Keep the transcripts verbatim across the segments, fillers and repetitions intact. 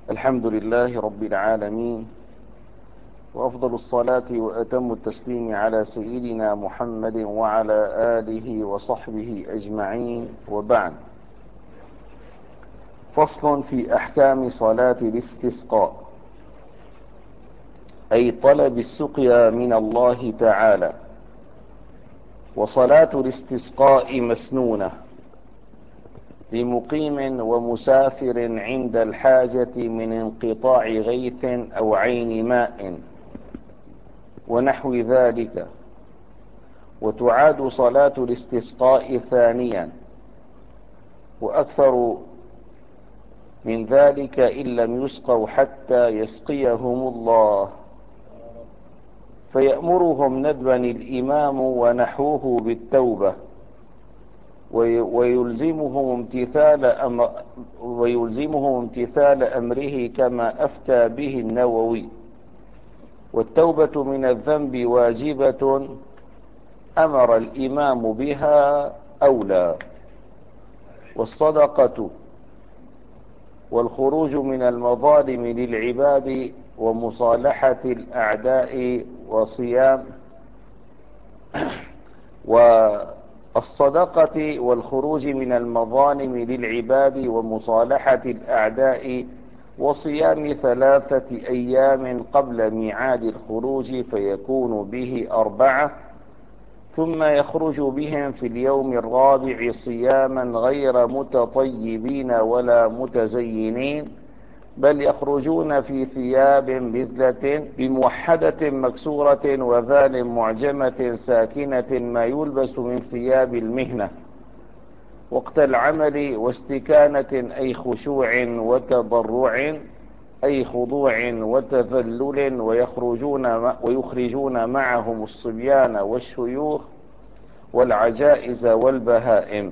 الحمد لله رب العالمين، وأفضل الصلاة وأتم التسليم على سيدنا محمد وعلى آله وصحبه أجمعين، وبعد. فصل في أحكام صلاة الاستسقاء، أي طلب السقيا من الله تعالى. وصلاة الاستسقاء مسنونة لمقيم ومسافر عند الحاجة من انقطاع غيث أو عين ماء ونحو ذلك، وتعاد صلاة الاستسقاء ثانيا، وأكثر من ذلك إن لم يسقوا حتى يسقيهم الله، فيأمرهم ندبا الإمام ونحوه بالتوبة، ويلزمهم امتثال أمر ويلزمهم امتثال أمره كما أفتى به النووي. والتوبة من الذنب واجبة أمر الإمام بها أولى. والصدقة والخروج من المظالم للعباد ومصالحة الأعداء وصيام والصدقة والخروج من المظالم للعباد ومصالحة الأعداء وصيام ثلاثة أيام قبل ميعاد الخروج، فيكون به أربعة، ثم يخرج بهم في اليوم الرابع صياما غير متطيبين ولا متزينين، بل يخرجون في ثياب بذلة بموحدة مكسورة وذال معجمة ساكنة، ما يلبس من ثياب المهنة وقت العمل، واستكانة أي خشوع، وتضرع أي خضوع وتذلل، ويخرجون ويخرجون معهم الصبيان والشيوخ والعجائز والبهائم،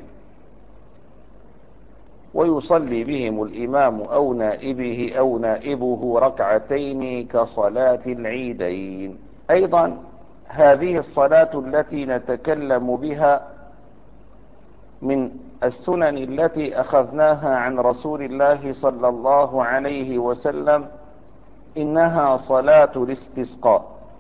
ويصلي بهم الإمام أو نائبه أو نائبه ركعتين كصلاة العيدين. أيضا هذه الصلاة التي نتكلم بها من السنن التي أخذناها عن رسول الله صلى الله عليه وسلم، إنها صلاة الاستسقاء.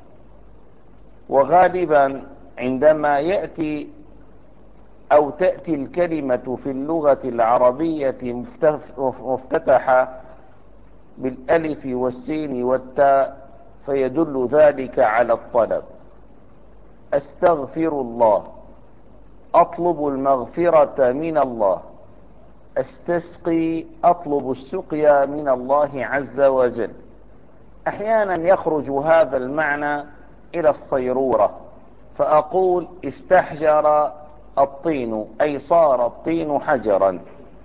وغالبا عندما يأتي أو تأتي الكلمة في اللغة العربية مفتتحة بالألف والسين والتاء، فيدل ذلك على الطلب. أستغفر الله، أطلب المغفرة من الله، أستسقي، أطلب السقيا من الله عز وجل. أحيانا يخرج هذا المعنى إلى الصيرورة، فأقول استحجر الطين، أي صار الطين حجرا.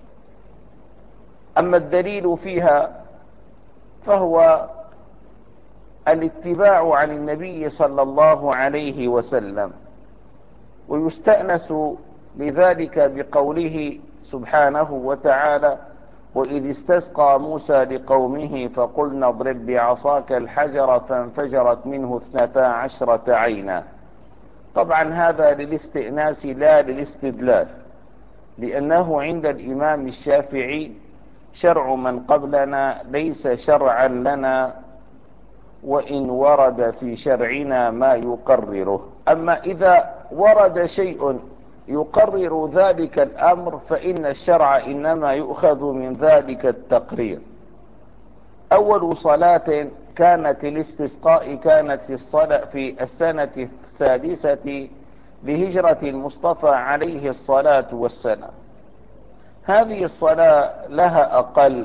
أما الدليل فيها فهو الاتباع عن النبي صلى الله عليه وسلم، ويستأنس لذلك بقوله سبحانه وتعالى: وإذ استسقى موسى لقومه فقلنا اضرب بعصاك الحجر فانفجرت منه اثنتا عشرة عينا. طبعا هذا للاستئناس لا للاستدلال، لأنه عند الإمام الشافعي شرع من قبلنا ليس شرعا لنا، وإن ورد في شرعنا ما يقرره. أما إذا ورد شيء يقرر ذلك الأمر فإن الشرع إنما يؤخذ من ذلك التقرير. أول صلاة كانت الاستسقاء كانت في الصلاة في السنة السادسة لهجرة المصطفى عليه الصلاة والسلام. هذه الصلاة لها أقل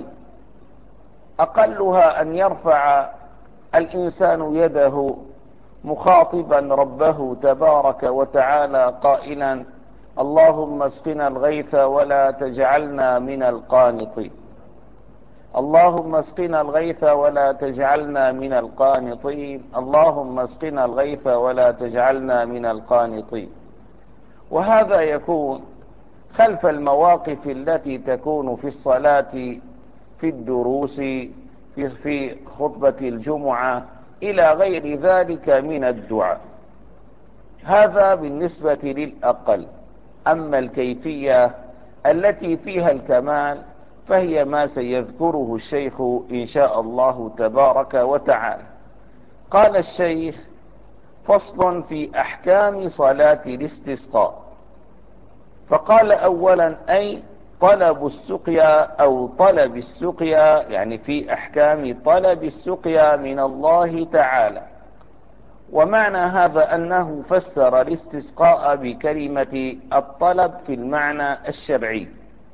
أقلها أن يرفع الإنسان يده مخاطبا ربه تبارك وتعالى قائلا: اللهم اسقنا الغيث ولا تجعلنا من القانطين، اللهم اسقنا الغيث ولا تجعلنا من القانطين، اللهم اسقنا الغيث ولا تجعلنا من القانطين. وهذا يكون خلف المواقف التي تكون في الصلاة، في الدروس، في, في خطبة الجمعة، إلى غير ذلك من الدعاء. هذا بالنسبة للأقل. أما الكيفية التي فيها الكمال فهي ما سيذكره الشيخ إن شاء الله تبارك وتعالى. قال الشيخ: فصل في أحكام صلاة الاستسقاء. فقال: أولا أي طلب السقيا أو طلب السقيا، يعني في أحكام طلب السقيا من الله تعالى. ومعنى هذا أنه فسر الاستسقاء بكلمة الطلب في المعنى الشرعي،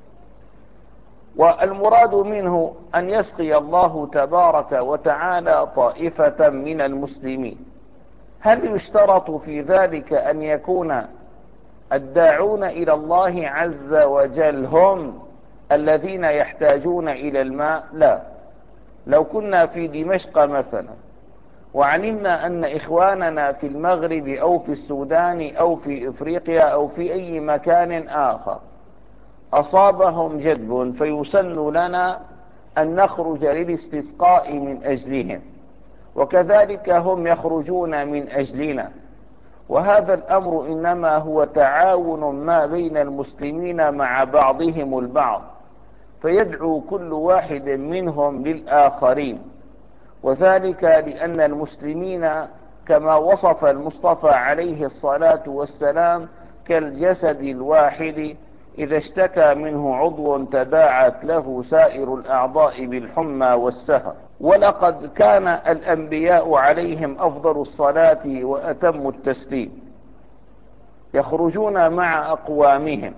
والمراد منه أن يسقي الله تبارك وتعالى طائفة من المسلمين. هل يشترط في ذلك أن يكون الداعون إلى الله عز وجل هم الذين يحتاجون إلى الماء؟ لا. لو كنا في دمشق مثلا وعلمنا أن إخواننا في المغرب أو في السودان أو في إفريقيا أو في أي مكان آخر أصابهم جدب، فيسن لنا أن نخرج للاستسقاء من أجلهم، وكذلك هم يخرجون من أجلنا. وهذا الأمر إنما هو تعاون ما بين المسلمين مع بعضهم البعض، فيدعو كل واحد منهم للآخرين. وذلك لأن المسلمين كما وصف المصطفى عليه الصلاة والسلام كالجسد الواحد إذا اشتكى منه عضو تداعت له سائر الأعضاء بالحمى والسهر. ولقد كان الأنبياء عليهم أفضل الصلاة وأتم التسليم يخرجون مع أقوامهم.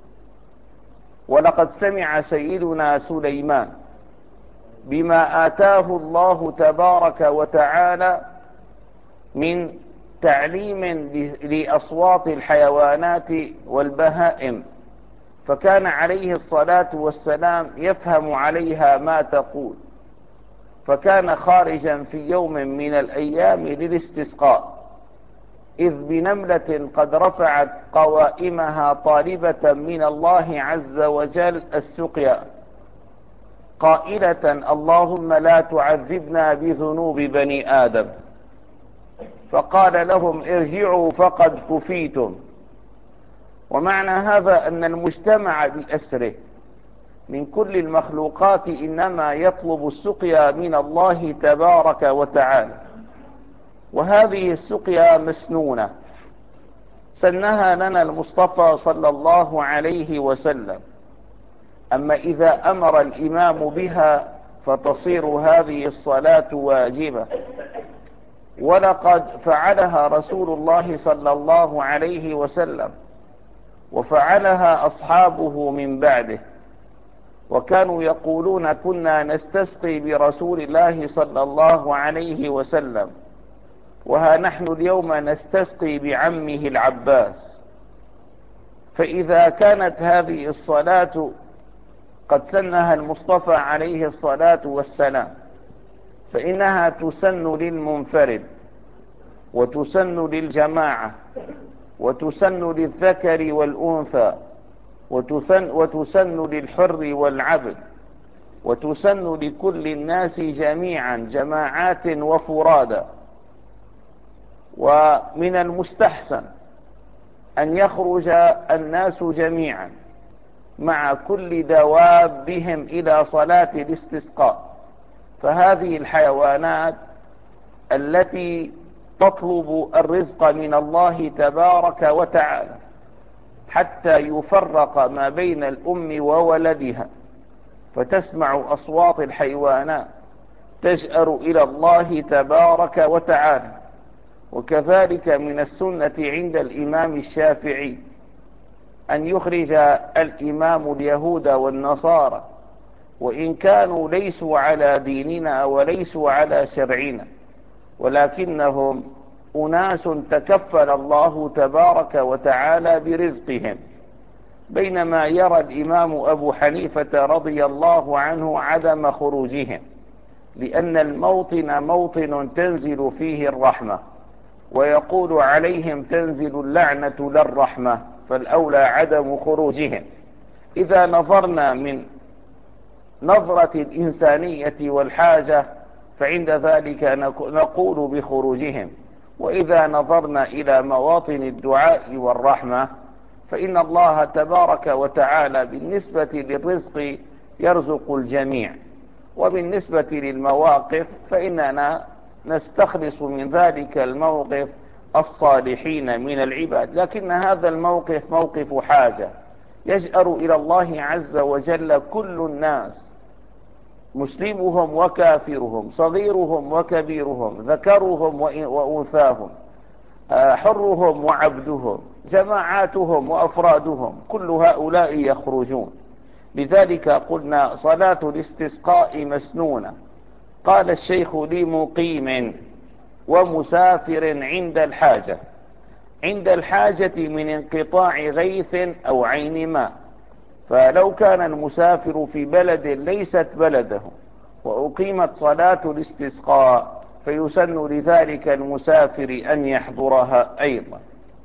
ولقد سمع سيدنا سليمان بما آتاه الله تبارك وتعالى من تعليم لأصوات الحيوانات والبهائم، فكان عليه الصلاة والسلام يفهم عليها ما تقول، فكان خارجا في يوم من الأيام للاستسقاء، إذ بنملة قد رفعت قوائمها طالبة من الله عز وجل السقيا قائلة: اللهم لا تعذبنا بذنوب بني آدم. فقال لهم: ارجعوا فقد كفيتم. ومعنى هذا أن المجتمع بأسره من كل المخلوقات إنما يطلب السقيا من الله تبارك وتعالى، وهذه السقيا مسنونة سنها لنا المصطفى صلى الله عليه وسلم. أما إذا أمر الإمام بها فتصير هذه الصلاة واجبة، ولقد فعلها رسول الله صلى الله عليه وسلم وفعلها أصحابه من بعده، وكانوا يقولون: كنا نستسقي برسول الله صلى الله عليه وسلم، وها نحن اليوم نستسقي بعمه العباس. فإذا كانت هذه الصلاة قد سنها المصطفى عليه الصلاة والسلام، فإنها تسن للمنفرد وتسن للجماعة وتسن للذكر والأنثى وتسن, وتسن للحر والعبد وتسن لكل الناس جميعا جماعات وفرادا. ومن المستحسن أن يخرج الناس جميعا مع كل دوابهم إلى صلاة الاستسقاء، فهذه الحيوانات التي تطلب الرزق من الله تبارك وتعالى حتى يفرق ما بين الأم وولدها، فتسمع أصوات الحيوانات تجأر إلى الله تبارك وتعالى. وكذلك من السنة عند الإمام الشافعي أن يخرج الإمام اليهود والنصارى، وإن كانوا ليسوا على ديننا وليسوا على شرعنا، ولكنهم أناس تكفل الله تبارك وتعالى برزقهم. بينما يرى الإمام أبو حنيفة رضي الله عنه عدم خروجهم، لأن الموطن موطن تنزل فيه الرحمة، ويقول عليهم تنزل اللعنة للرحمة، فالأولى عدم خروجهم. إذا نظرنا من نظرة الإنسانية والحاجة فعند ذلك نقول بخروجهم، وإذا نظرنا إلى مواطن الدعاء والرحمة فإن الله تبارك وتعالى بالنسبة للرزق يرزق الجميع. وبالنسبة للمواقف فإننا نستخلص من ذلك الموقف الصالحين من العباد، لكن هذا الموقف موقف حاجة يجأر إلى الله عز وجل كل الناس، مسلمهم وكافرهم، صغيرهم وكبيرهم، ذكرهم وأنثاهم، حرهم وعبدهم، جماعاتهم وأفرادهم، كل هؤلاء يخرجون. لذلك قلنا صلاة الاستسقاء مسنونة. قال الشيخ لمقيم ومسافر عند الحاجة، عند الحاجة من انقطاع غيث أو عين ماء. فلو كان المسافر في بلد ليست بلده وأقيمت صلاة الاستسقاء فيسن لذلك المسافر أن يحضرها أيضا.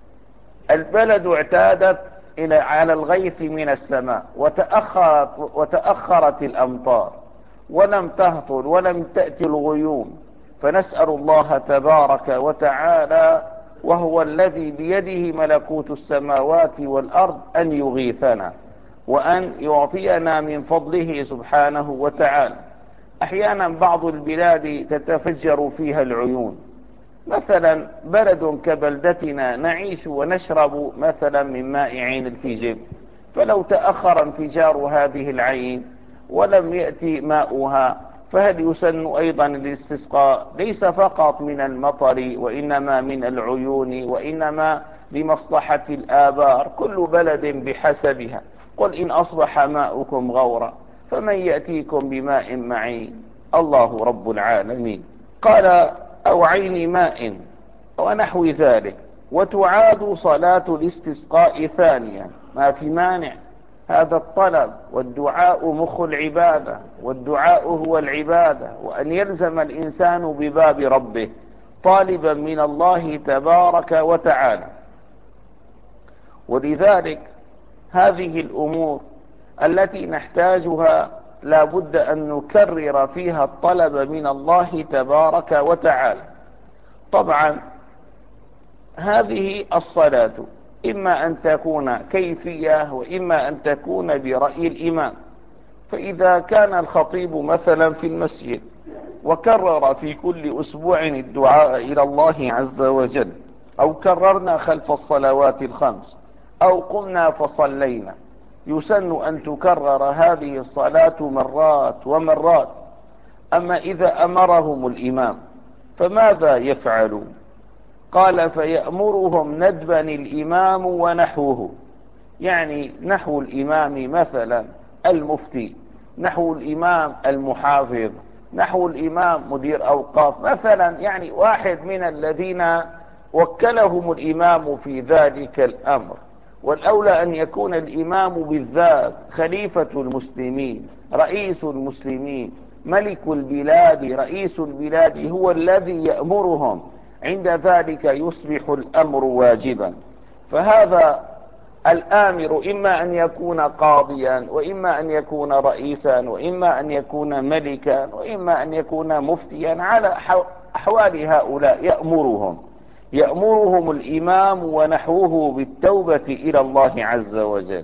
البلد اعتادت إلى على الغيث من السماء وتأخرت, وتأخرت الأمطار ولم تهطل ولم تأتي الغيوم، فنسأل الله تبارك وتعالى وهو الذي بيده ملكوت السماوات والأرض أن يغيثنا وأن يعطينا من فضله سبحانه وتعالى. أحيانا بعض البلاد تتفجر فيها العيون، مثلا بلد كبلدتنا نعيش ونشرب مثلا من ماء عين الفجر، فلو تأخر انفجار هذه العين ولم يأتي ماؤها فهل يسن أيضا الاستسقاء ليس فقط من المطر وإنما من العيون وإنما لمصلحة الآبار، كل بلد بحسبها. قل إن أصبح ماؤكم غورا فمن يأتيكم بماء معين؟ الله رب العالمين. قال أو عين ماء ونحو ذلك. وتعاد صلاة الاستسقاء ثانيا، ما في مانع، هذا الطلب والدعاء مخ العبادة، والدعاء هو العبادة، وأن يلزم الإنسان بباب ربه طالبا من الله تبارك وتعالى. ولذلك هذه الأمور التي نحتاجها لا بد أن نكرر فيها الطلب من الله تبارك وتعالى. طبعا هذه الصلاة إما أن تكون كيفية وإما أن تكون برأي الإمام. فإذا كان الخطيب مثلا في المسجد وكرر في كل أسبوع الدعاء إلى الله عز وجل، أو كررنا خلف الصلوات الخمس، أو قمنا فصلينا، يسن أن تكرر هذه الصلاة مرات ومرات. أما إذا أمرهم الإمام فماذا يفعلون؟ قال فيأمرهم ندبا الإمام ونحوه، يعني نحو الإمام مثلا المفتي، نحو الإمام المحافظ، نحو الإمام مدير أوقاف مثلا، يعني واحد من الذين وكلهم الإمام في ذلك الأمر. والأولى أن يكون الإمام بالذات خليفة المسلمين، رئيس المسلمين، ملك البلاد، رئيس البلاد، هو الذي يأمرهم. عند ذلك يصبح الأمر واجبا. فهذا الآمر إما أن يكون قاضيا، وإما أن يكون رئيسا، وإما أن يكون ملكا، وإما أن يكون مفتيا، على أحوال هؤلاء يأمرهم يأمرهم الإمام ونحوه بالتوبة إلى الله عز وجل.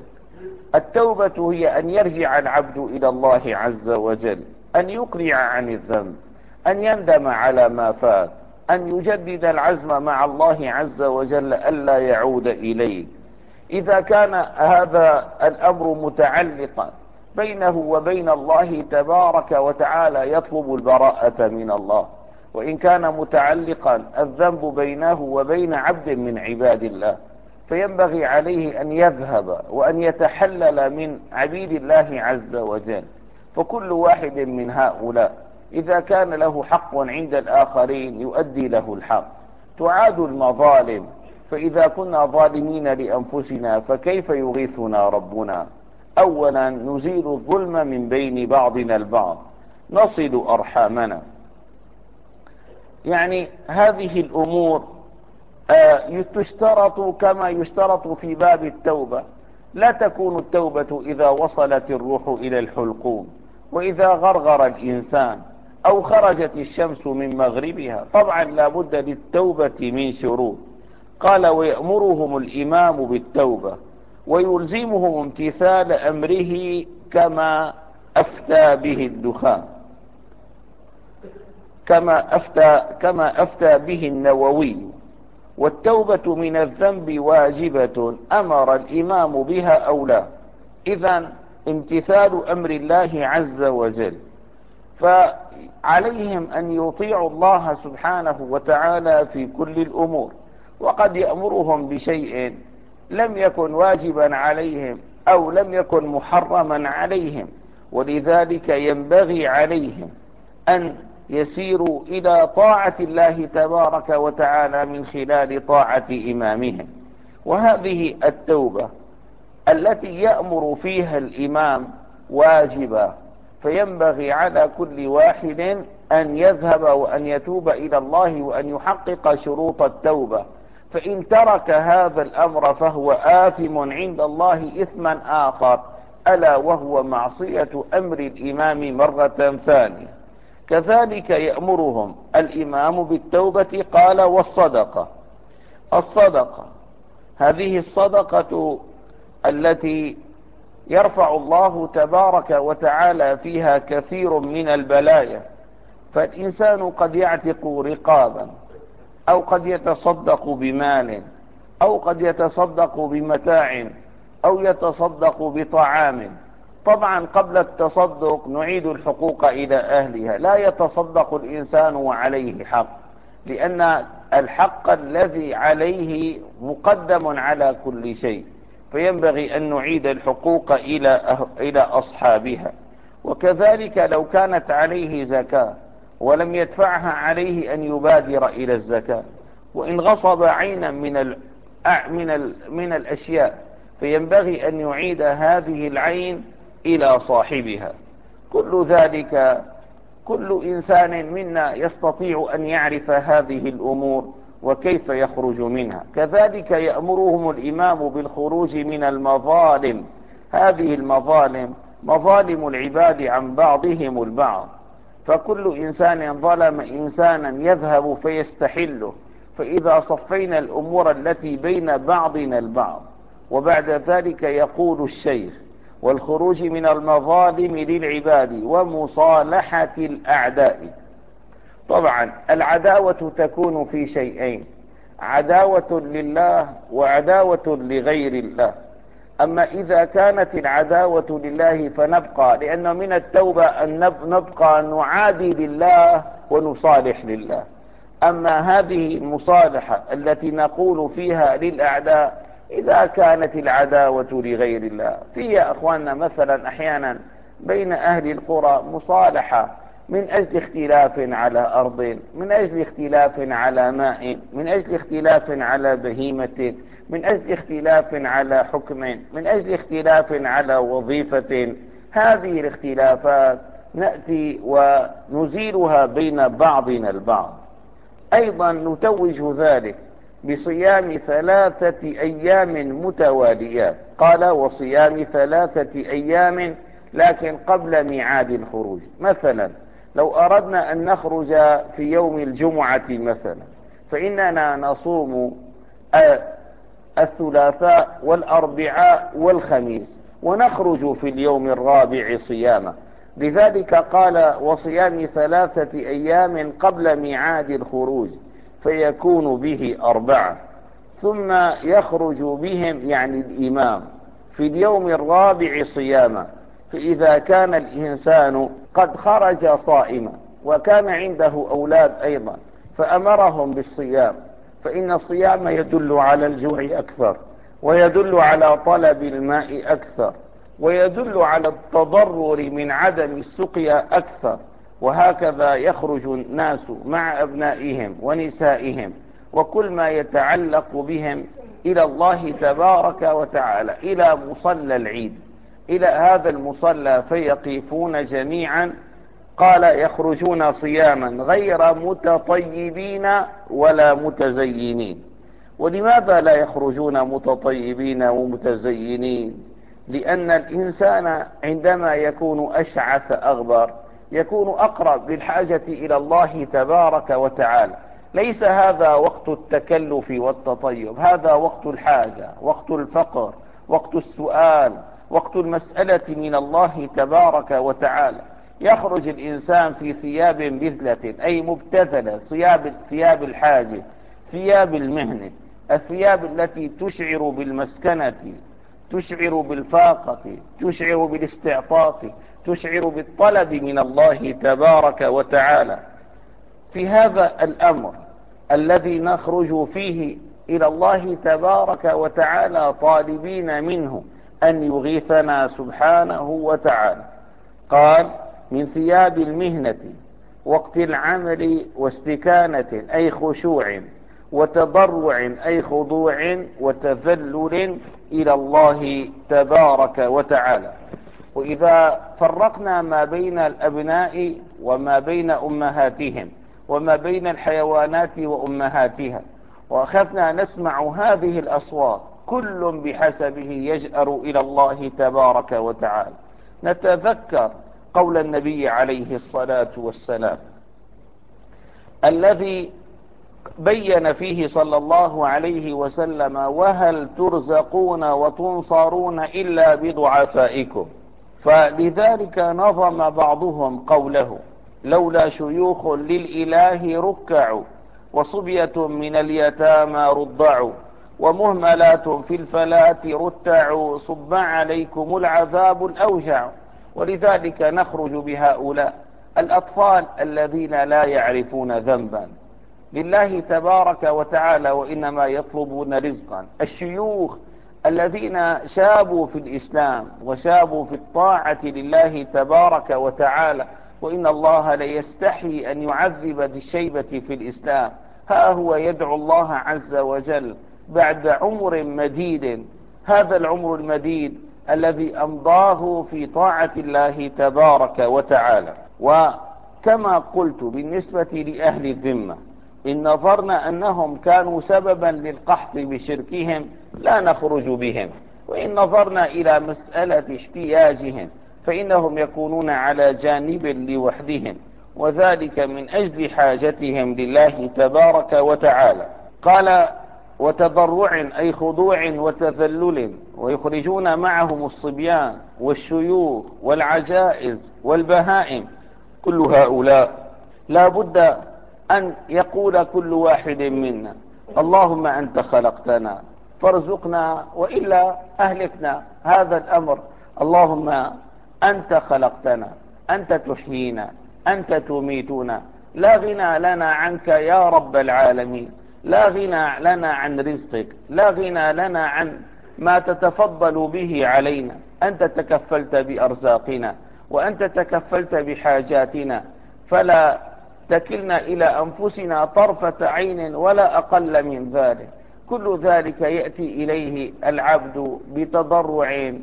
التوبة هي أن يرجع العبد إلى الله عز وجل، أن يقلع عن الذنب، أن يندم على ما فات، أن يجدد العزم مع الله عز وجل ألا يعود إليه. إذا كان هذا الأمر متعلقا بينه وبين الله تبارك وتعالى يطلب البراءة من الله، وإن كان متعلقا الذنب بينه وبين عبد من عباد الله فينبغي عليه أن يذهب وأن يتحلل من عبيد الله عز وجل. فكل واحد من هؤلاء إذا كان له حق عند الآخرين يؤدي له الحق. تعاد المظالم، فإذا كنا ظالمين لأنفسنا فكيف يغيثنا ربنا؟ أولا نزيل الظلم من بين بعضنا البعض، نصل أرحامنا. يعني هذه الأمور آه تشترط كما يشترط في باب التوبة. لا تكون التوبة إذا وصلت الروح إلى الحلقوم، وإذا غرغر الإنسان، أو خرجت الشمس من مغربها. طبعا لا بد للتوبة من شروط. قال ويأمرهم الإمام بالتوبة ويلزمهم امتثال أمره كما أفتى به الدخان، كما أفتى, كما أفتى به النووي. والتوبة من الذنب واجبة أمر الإمام بها أو لا. إذن امتثال أمر الله عز وجل، فعليهم أن يطيعوا الله سبحانه وتعالى في كل الأمور. وقد يأمرهم بشيء لم يكن واجبا عليهم أو لم يكن محرما عليهم، ولذلك ينبغي عليهم أن يسيروا إلى طاعة الله تبارك وتعالى من خلال طاعة إمامهم. وهذه التوبة التي يأمر فيها الإمام واجبة، فينبغي على كل واحد أن يذهب وأن يتوب إلى الله وأن يحقق شروط التوبة. فإن ترك هذا الأمر فهو آثم عند الله إثما آخر، ألا وهو معصية أمر الإمام مرة ثانية. كذلك يأمرهم الإمام بالتوبة. قال والصدقة. الصدقة هذه الصدقة التي يرفع الله تبارك وتعالى فيها كثير من البلايا. فالإنسان قد يعتق رقابا، أو قد يتصدق بمال، أو قد يتصدق بمتاع، أو يتصدق بطعام. طبعا قبل التصدق نعيد الحقوق إلى أهلها. لا يتصدق الإنسان وعليه حق، لأن الحق الذي عليه مقدم على كل شيء، فينبغي أن نعيد الحقوق إلى إلى أصحابها. وكذلك لو كانت عليه زكاة ولم يدفعها، عليه أن يبادر إلى الزكاة. وإن غصب عينا من ال من ال من الأشياء، فينبغي أن يعيد هذه العين إلى صاحبها. كل ذلك كل إنسان منا يستطيع أن يعرف هذه الأمور وكيف يخرج منها. كذلك يأمرهم الإمام بالخروج من المظالم. هذه المظالم مظالم العباد عن بعضهم البعض، فكل إنسان ظلم إنسانا يذهب فيستحله. فإذا صفينا الأمور التي بين بعضنا البعض، وبعد ذلك يقول الشيخ والخروج من المظالم للعباد ومصالحة الأعداء. طبعا العداوة تكون في شيئين: عداوة لله وعداوة لغير الله. أما إذا كانت العداوة لله فنبقى، لأن من التوبة أن نبقى نعادي لله ونصالح لله. أما هذه المصالحة التي نقول فيها للأعداء إذا كانت العداوة لغير الله، في يا أخواننا مثلا أحيانا بين أهل القرى مصالحة من أجل اختلاف على أرض، من أجل اختلاف على ماء، من أجل اختلاف على بهيمة، من أجل اختلاف على حكم، من أجل اختلاف على وظيفة. هذه الاختلافات نأتي ونزيلها بين بعضنا البعض. أيضا نتوج ذلك بصيام ثلاثة أيام متواليات. قال وصيام ثلاثة أيام لكن قبل ميعاد الخروج. مثلا لو أردنا أن نخرج في يوم الجمعة مثلا، فإننا نصوم الثلاثاء والأربعاء والخميس، ونخرج في اليوم الرابع صياما. لذلك قال وصيام ثلاثة أيام قبل ميعاد الخروج، فيكون به أربعة، ثم يخرج بهم يعني الإمام في اليوم الرابع صياما. فإذا كان الإنسان قد خرج صائما وكان عنده أولاد أيضا فأمرهم بالصيام، فإن الصيام يدل على الجوع أكثر، ويدل على طلب الماء أكثر، ويدل على التضرر من عدم السقيا أكثر. وهكذا يخرج الناس مع أبنائهم ونسائهم وكل ما يتعلق بهم إلى الله تبارك وتعالى، إلى مصلى العيد، إلى هذا المصلى، فيقفون جميعا. قال يخرجون صياما غير متطيبين ولا متزينين. ولماذا لا يخرجون متطيبين ومتزينين؟ لأن الإنسان عندما يكون أشعث أغبر يكون أقرب بالحاجة إلى الله تبارك وتعالى. ليس هذا وقت التكلف والتطيب، هذا وقت الحاجة، وقت الفقر، وقت السؤال، وقت المسألة من الله تبارك وتعالى يخرج الإنسان في ثياب بذلة أي مبتذلة، ثياب ثياب الحاجة، ثياب المهنة، الثياب التي تشعر بالمسكنة، تشعر بالفاقة، تشعر بالاستعطاف، تشعر بالطلب من الله تبارك وتعالى. في هذا الأمر الذي نخرج فيه إلى الله تبارك وتعالى طالبين منه أن يغيثنا سبحانه وتعالى، قال من ثياب المهنة وقت العمل واستكانة أي خشوع، وتضرع أي خضوع، وتذلل إلى الله تبارك وتعالى. وإذا فرقنا ما بين الأبناء وما بين أمهاتهم وما بين الحيوانات وأمهاتها، وأخذنا نسمع هذه الأصوات كل بحسبه يجأر إلى الله تبارك وتعالى، نتذكر قول النبي عليه الصلاة والسلام الذي بين فيه صلى الله عليه وسلم: وهل ترزقون وتنصرون إلا بضعفائكم. فلذلك نظم بعضهم قوله: لولا شيوخ للإله ركعوا، وصبية من اليتامى رضعوا، ومهملات في الفلاة رتعوا، صب عليكم العذاب الأوجع. ولذلك نخرج بهؤلاء الأطفال الذين لا يعرفون ذنبا لله تبارك وتعالى وإنما يطلبون رزقا، الشيوخ الذين شابوا في الإسلام وشابوا في الطاعة لله تبارك وتعالى، وإن الله ليستحي أن يعذب ذي الشيبة في الإسلام، ها هو يدعو الله عز وجل بعد عمر مديد، هذا العمر المديد الذي أمضاه في طاعة الله تبارك وتعالى. وكما قلت بالنسبة لأهل الذمة، إن نظرنا أنهم كانوا سببا للقحط بشركهم لا نخرج بهم، وإن نظرنا إلى مسألة احتياجهم فإنهم يكونون على جانب لوحدهم، وذلك من أجل حاجتهم لله تبارك وتعالى. قال: وتضرع أي خضوع وتذلل، ويخرجون معهم الصبيان والشيوخ والعجائز والبهائم. كل هؤلاء لا بد أن يقول كل واحد منا: اللهم أنت خلقتنا فارزقنا وإلا أهلكنا. هذا الأمر، اللهم أنت خلقتنا، أنت تحيينا، أنت تميتنا، لا غنى لنا عنك يا رب العالمين، لا غنى لنا عن رزقك، لا غنى لنا عن ما تتفضل به علينا. أنت تكفلت بأرزاقنا وأنت تكفلت بحاجاتنا، فلا تكلنا إلى أنفسنا طرفة عين ولا أقل من ذلك. كل ذلك يأتي إليه العبد بتضرع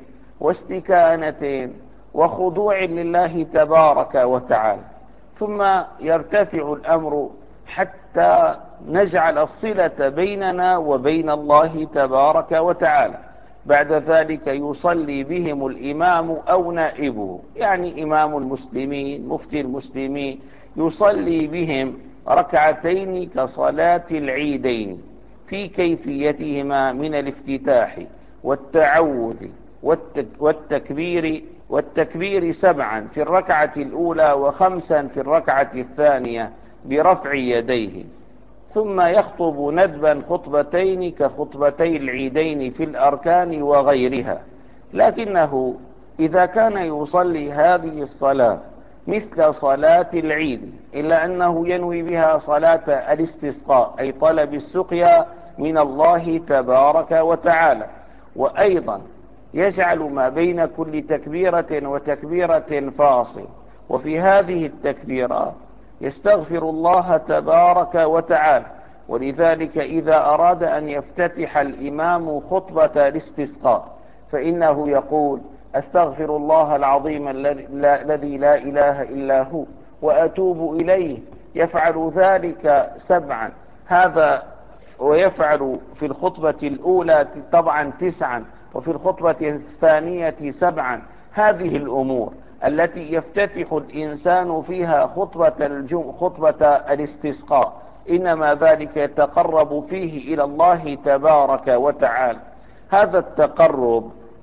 واستكانة وخضوع لله تبارك وتعالى، ثم يرتفع الأمر حتى نجعل الصلة بيننا وبين الله تبارك وتعالى. بعد ذلك يصلي بهم الإمام أو نائبه، يعني إمام المسلمين مفتي المسلمين، يصلي بهم ركعتين كصلاة العيدين في كيفيتهما من الافتتاح والتعوذ والتكبير والتكبير سبعا في الركعة الأولى وخمسا في الركعة الثانية برفع يديه، ثم يخطب ندبا خطبتين كخطبتي العيدين في الأركان وغيرها. لكنه إذا كان يصلي هذه الصلاة مثل صلاة العيد إلا أنه ينوي بها صلاة الاستسقاء أي طلب السقيا من الله تبارك وتعالى، وأيضا يجعل ما بين كل تكبيرة وتكبيرة فاصل، وفي هذه التكبيرات يستغفر الله تبارك وتعالى. ولذلك إذا أراد أن يفتتح الإمام خطبة الاستسقاء فإنه يقول: أستغفر الله العظيم الذي لا إله إلا هو وأتوب إليه. يفعل ذلك سبعا، هذا ويفعل في الخطبة الأولى طبعا تسعا، وفي الخطبة الثانية سبعا. هذه الأمور التي يفتتح الإنسان فيها خطبة الجم خطبة الاستسقاء إنما ذلك يتقرب فيه إلى الله تبارك وتعالى. هذا التقرب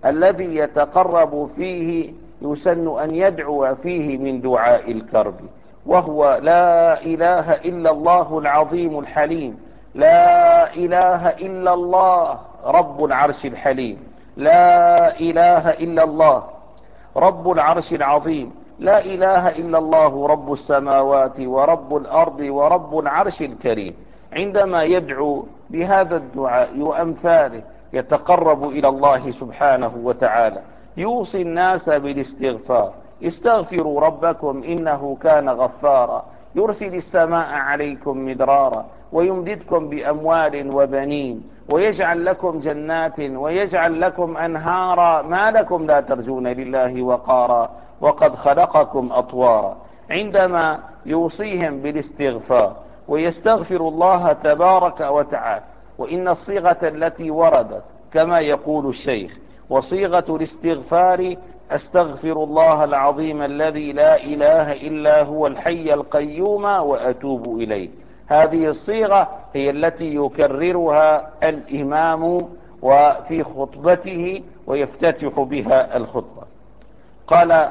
الذي يتقرب فيه يسن أن يدعو فيه من دعاء الكرب، وهو لا إله إلا الله العظيم الحليم، لا إله إلا الله رب العرش الحليم، لا إله إلا الله رب العرش العظيم، لا إله إلا الله رب السماوات ورب الأرض ورب العرش الكريم. عندما يدعو بهذا الدعاء وأمثاله يتقرب إلى الله سبحانه وتعالى. يوصي الناس بالاستغفار: استغفروا ربكم إنه كان غفارا يرسل السماء عليكم مدرارا ويمددكم بأموال وبنين ويجعل لكم جنات ويجعل لكم أنهارا ما لكم لا ترجون لله وقارا وقد خلقكم أطوارا. عندما يوصيهم بالاستغفار ويستغفر الله تبارك وتعالى، وإن الصيغة التي وردت كما يقول الشيخ: وصيغة الاستغفار أستغفر الله العظيم الذي لا إله إلا هو الحي القيوم وأتوب إليه. هذه الصيغة هي التي يكررها الإمام وفي خطبته ويفتتح بها الخطبة. قال: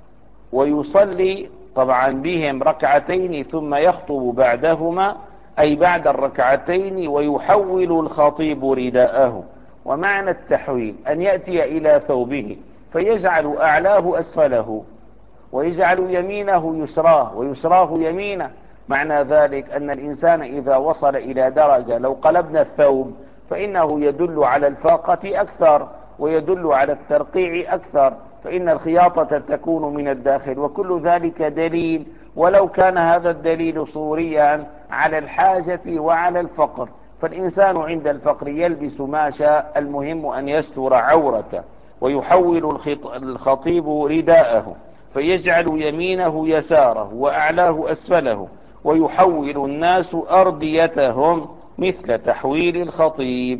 ويصلي طبعا بهم ركعتين ثم يخطب بعدهما، أي بعد الركعتين، ويحول الخطيب رداءه. ومعنى التحويل أن يأتي إلى ثوبه فيجعل أعلاه أسفله ويجعل يمينه يسراه ويسراه يمينه. معنى ذلك أن الإنسان إذا وصل إلى درجة لو قلبنا الثوب فإنه يدل على الفاقة أكثر ويدل على الترقيع أكثر، فإن الخياطة تكون من الداخل، وكل ذلك دليل، ولو كان هذا الدليل صوريا، على الحاجة وعلى الفقر. فالإنسان عند الفقر يلبس ما شاء، المهم أن يستر عورته. ويحول الخطيب رداءه فيجعل يمينه يساره وأعلاه أسفله، ويحول الناس أرديتهم مثل تحويل الخطيب.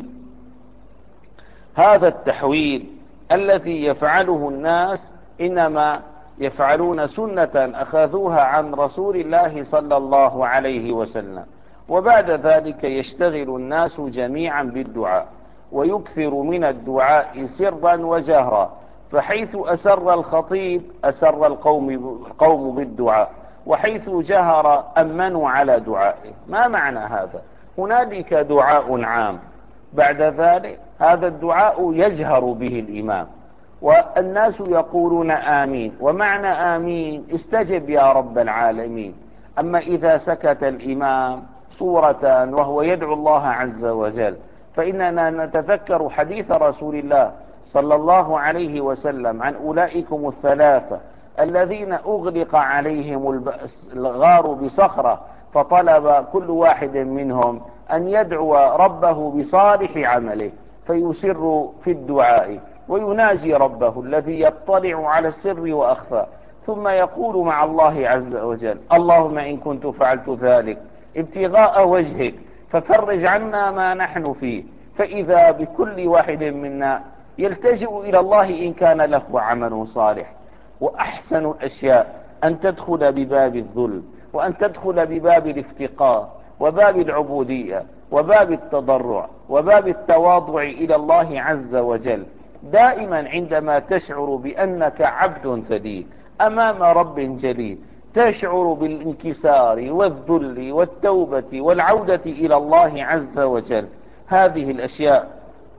هذا التحويل الذي يفعله الناس إنما يفعلون سنة أخذوها عن رسول الله صلى الله عليه وسلم، وبعد ذلك يشتغل الناس جميعا بالدعاء، ويكثر من الدعاء سرا وجهرا، فحيث أسر الخطيب أسر القوم القوم بالدعاء، وحيث جهر أمنوا على دعائه. ما معنى هذا؟ هنالك دعاء عام، بعد ذلك هذا الدعاء يجهر به الإمام والناس يقولون آمين، ومعنى آمين استجب يا رب العالمين. أما إذا سكت الإمام صورة وهو يدعو الله عز وجل، فإننا نتذكر حديث رسول الله صلى الله عليه وسلم عن أولئكم الثلاثة الذين أغلق عليهم الغار بصخرة، فطلب كل واحد منهم أن يدعو ربه بصالح عمله، فيسر في الدعاء ويناجي ربه الذي يطلع على السر وأخفى، ثم يقول مع الله عز وجل: اللهم إن كنت فعلت ذلك ابتغاء وجهك ففرج عنا ما نحن فيه. فإذا بكل واحد منا يلتجئ إلى الله إن كان له عمل صالح. وأحسن الأشياء أن تدخل بباب الذل، وأن تدخل بباب الافتقار، وباب العبودية، وباب التضرع، وباب التواضع إلى الله عز وجل. دائما عندما تشعر بأنك عبد ذليل أمام رب جليل، تشعر بالانكسار والذل والتوبة والعودة إلى الله عز وجل. هذه الأشياء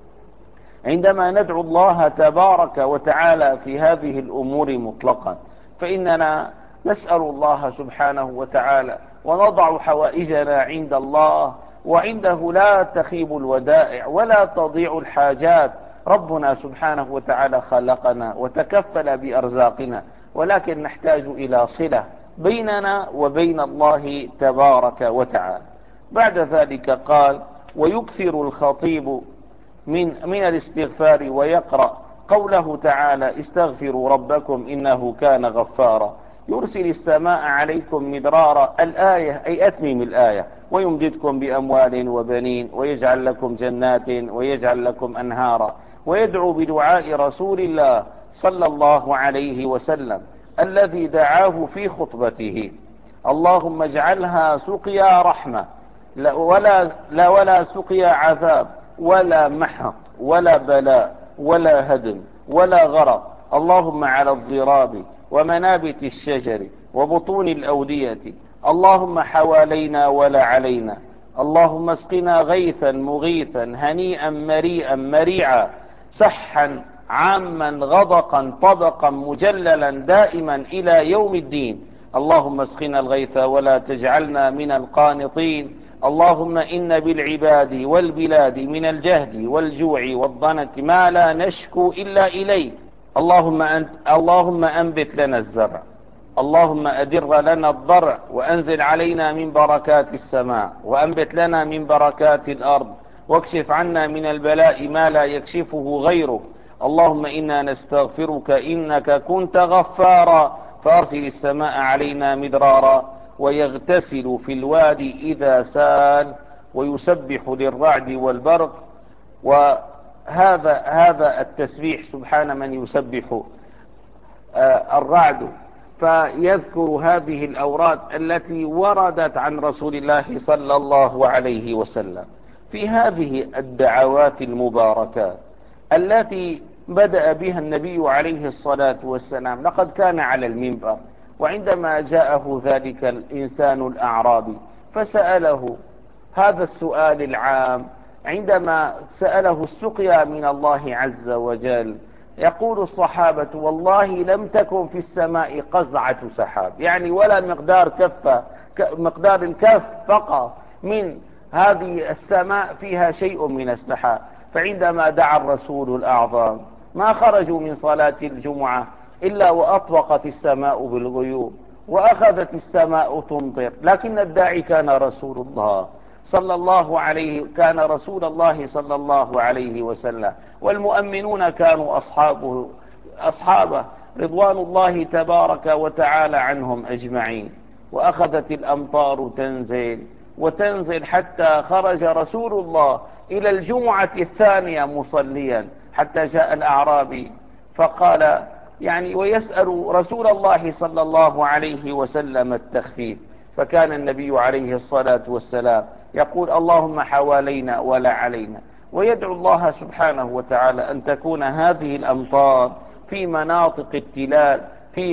عندما ندعو الله تبارك وتعالى في هذه الأمور مطلقا، فإننا نسأل الله سبحانه وتعالى ونضع حوائجنا عند الله، وعنده لا تخيب الودائع ولا تضيع الحاجات. ربنا سبحانه وتعالى خلقنا وتكفل بأرزاقنا، ولكن نحتاج إلى صلة بيننا وبين الله تبارك وتعالى. بعد ذلك قال: ويكثر الخطيب من, من الاستغفار ويقرأ قوله تعالى: استغفروا ربكم إنه كان غفارا يرسل السماء عليكم مدرارا. الآية أي أتمم الآية: ويمددكم بأموال وبنين ويجعل لكم جنات ويجعل لكم أنهارا. ويدعو بدعاء رسول الله صلى الله عليه وسلم الذي دعاه في خطبته: اللهم اجعلها سقيا رحمة لا ولا, لا ولا سقيا عذاب ولا محق ولا بلاء ولا هدم ولا غرق. اللهم على الضراب ومنابت الشجر وبطون الأودية، اللهم حوالينا ولا علينا. اللهم اسقنا غيثا مغيثا هنيئا مريئا مريعا، سحا عاما غدقا طبقا مجللا دائما إلى يوم الدين. اللهم اسقنا الغيث ولا تجعلنا من القانطين. اللهم إن بالعباد والبلاد من الجهد والجوع والضنك ما لا نشكو إلا إليك. اللهم, أنت اللهم أنبت لنا الزرع، اللهم أدر لنا الضرع، وأنزل علينا من بركات السماء، وأنبت لنا من بركات الأرض، واكشف عنا من البلاء ما لا يكشفه غيرك. اللهم إنا نستغفرك إنك كنت غفارا، فأرسل السماء علينا مدرارا، ويغتسل في الوادي إذا سال، ويسبح للرعد والبرق. وهذا هذا التسبيح سبحان من يسبح الرعد، فيذكر هذه الأوراد التي وردت عن رسول الله صلى الله عليه وسلم في هذه الدعوات المباركات التي بدأ بها النبي عليه الصلاة والسلام. لقد كان على المنبر، وعندما جاءه ذلك الإنسان الأعرابي فسأله هذا السؤال العام، عندما سأله السقيا من الله عز وجل، يقول الصحابة والله لم تكن في السماء قزعة سحاب، يعني ولا مقدار كفة مقدار الكف فقط من هذه السماء فيها شيء من السحاب. فعندما دعا الرسول الأعظم ما خرجوا من صلاة الجمعة إلا وأطبقت السماء بالغيوم، وأخذت السماء تمطر، لكن الداعي كان رسول الله صلى الله عليه كان رسول الله صلى الله عليه وسلم، والمؤمنون كانوا أصحابه أصحابه رضوان الله تبارك وتعالى عنهم أجمعين. وأخذت الأمطار تنزل وتنزل حتى خرج رسول الله إلى الجمعة الثانية مصليا، حتى جاء الأعرابي فقال يعني ويسأل رسول الله صلى الله عليه وسلم التخفيف، فكان النبي عليه الصلاة والسلام يقول اللهم حوالينا ولا علينا، ويدعو الله سبحانه وتعالى أن تكون هذه الأمطار في مناطق التلال، في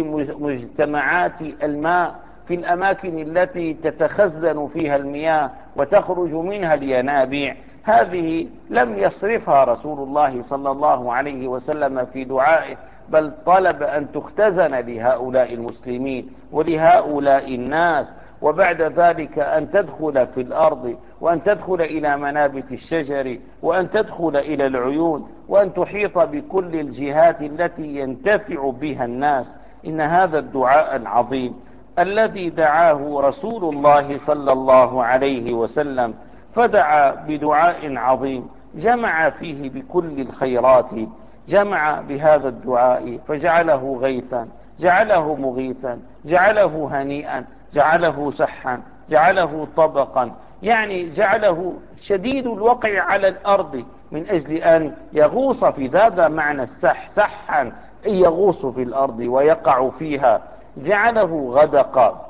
مجتمعات الماء، في الأماكن التي تتخزن فيها المياه وتخرج منها الينابيع. هذه لم يصرفها رسول الله صلى الله عليه وسلم في دعائه، بل طلب أن تختزن لهؤلاء المسلمين ولهؤلاء الناس، وبعد ذلك أن تدخل في الأرض، وأن تدخل إلى منابت الشجر، وأن تدخل إلى العيون، وأن تحيط بكل الجهات التي ينتفع بها الناس. إن هذا الدعاء العظيم الذي دعاه رسول الله صلى الله عليه وسلم، فدعا بدعاء عظيم جمع فيه بكل الخيرات، جمع بهذا الدعاء فجعله غيثا، جعله مغيثا، جعله هنيئا، جعله سحا، جعله طبقا، يعني جعله شديد الوقع على الأرض من أجل أن يغوص في هذا معنى السح، سحا أن يغوص في الأرض ويقع فيها. جعله غدقا،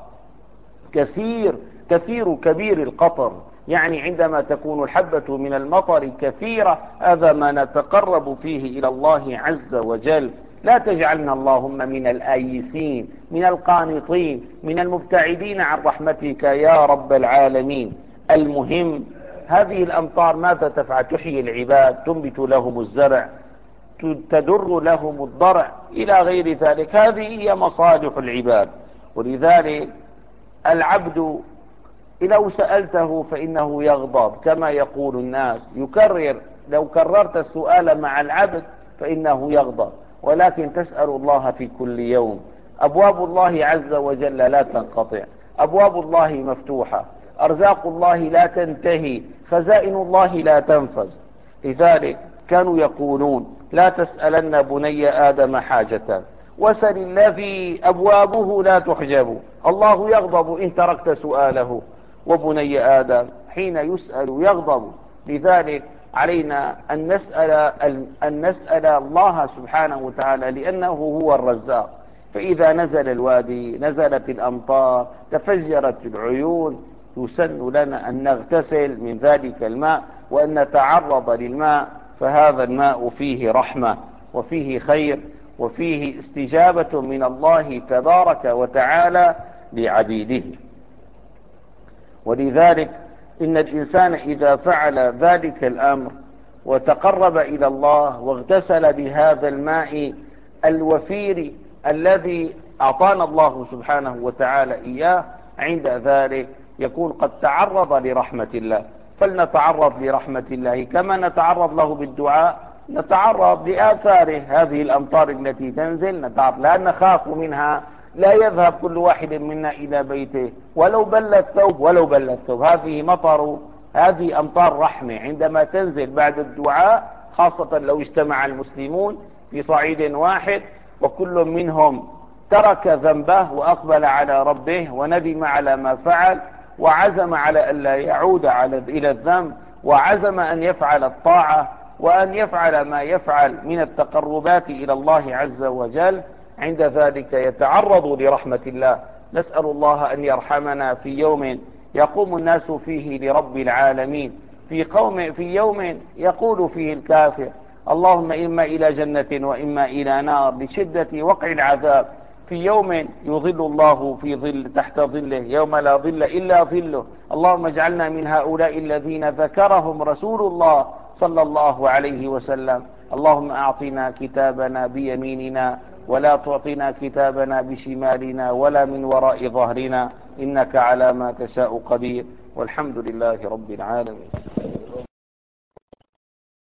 كثير كثير كبير القطر، يعني عندما تكون الحبة من المطر كثيرة هذا ما نتقرب فيه إلى الله عز وجل. لا تجعلنا اللهم من الآيسين، من القانطين، من المبتعدين عن رحمتك يا رب العالمين. المهم هذه الأمطار ماذا تفعل؟ تحيي العباد، تنبت لهم الزرع، تدر لهم الضرع إلى غير ذلك. هذه هي مصالح العباد. ولذلك العبد لو سألته فإنه يغضب كما يقول الناس، يكرر، لو كررت السؤال مع العبد فإنه يغضب، ولكن تسأل الله في كل يوم. أبواب الله عز وجل لا تنقطع، أبواب الله مفتوحة، أرزاق الله لا تنتهي، خزائن الله لا تنفذ. لذلك كانوا يقولون لا تسألن بني آدم حاجة، وسل الذي أبوابه لا تحجب، الله يغضب إن تركت سؤاله، وبني آدم حين يسأل يغضب. لذلك علينا أن نسأل, أن نسأل الله سبحانه وتعالى، لأنه هو الرزاق. فإذا نزل الوادي، نزلت الأمطار، تفجرت العيون، يسن لنا أن نغتسل من ذلك الماء وأن نتعرض للماء، فهذا الماء فيه رحمة، وفيه خير وفيه استجابة من الله تبارك وتعالى لعبيده. ولذلك إن الإنسان إذا فعل ذلك الأمر وتقرب إلى الله واغتسل بهذا الماء الوفير الذي أعطانا الله سبحانه وتعالى إياه، عند ذلك يكون قد تعرض لرحمة الله. فلنتعرض لرحمة الله كما نتعرض له بالدعاء، نتعرض لآثاره هذه الأمطار التي تنزل، نتعرض لا نخاف منها. لا يذهب كل واحد منا إلى بيته ولو بل الثوب ولو بل الثوب، هذه مطر، هذه أمطار رحمة عندما تنزل بعد الدعاء، خاصة لو اجتمع المسلمون في صعيد واحد وكل منهم ترك ذنبه وأقبل على ربه وندم على ما فعل وعزم على أن لا يعود على إلى الذنب، وعزم أن يفعل الطاعة وأن يفعل ما يفعل من التقربات إلى الله عز وجل، عند ذلك يتعرض لرحمة الله. نسأل الله أن يرحمنا في يوم يقوم الناس فيه لرب العالمين، في قوم في يوم يقول فيه الكافر اللهم إما إلى جنة وإما إلى نار لشدة وقع العذاب، في يوم يظل الله في ظل تحت ظله يوم لا ظل إلا ظله. اللهم اجعلنا من هؤلاء الذين ذكرهم رسول الله صلى الله عليه وسلم. اللهم أعطنا كتابنا بيميننا ولا تعطنا كتابنا بشمالنا ولا من وراء ظهرنا، إنك على ما تشاء قدير، والحمد لله رب العالمين.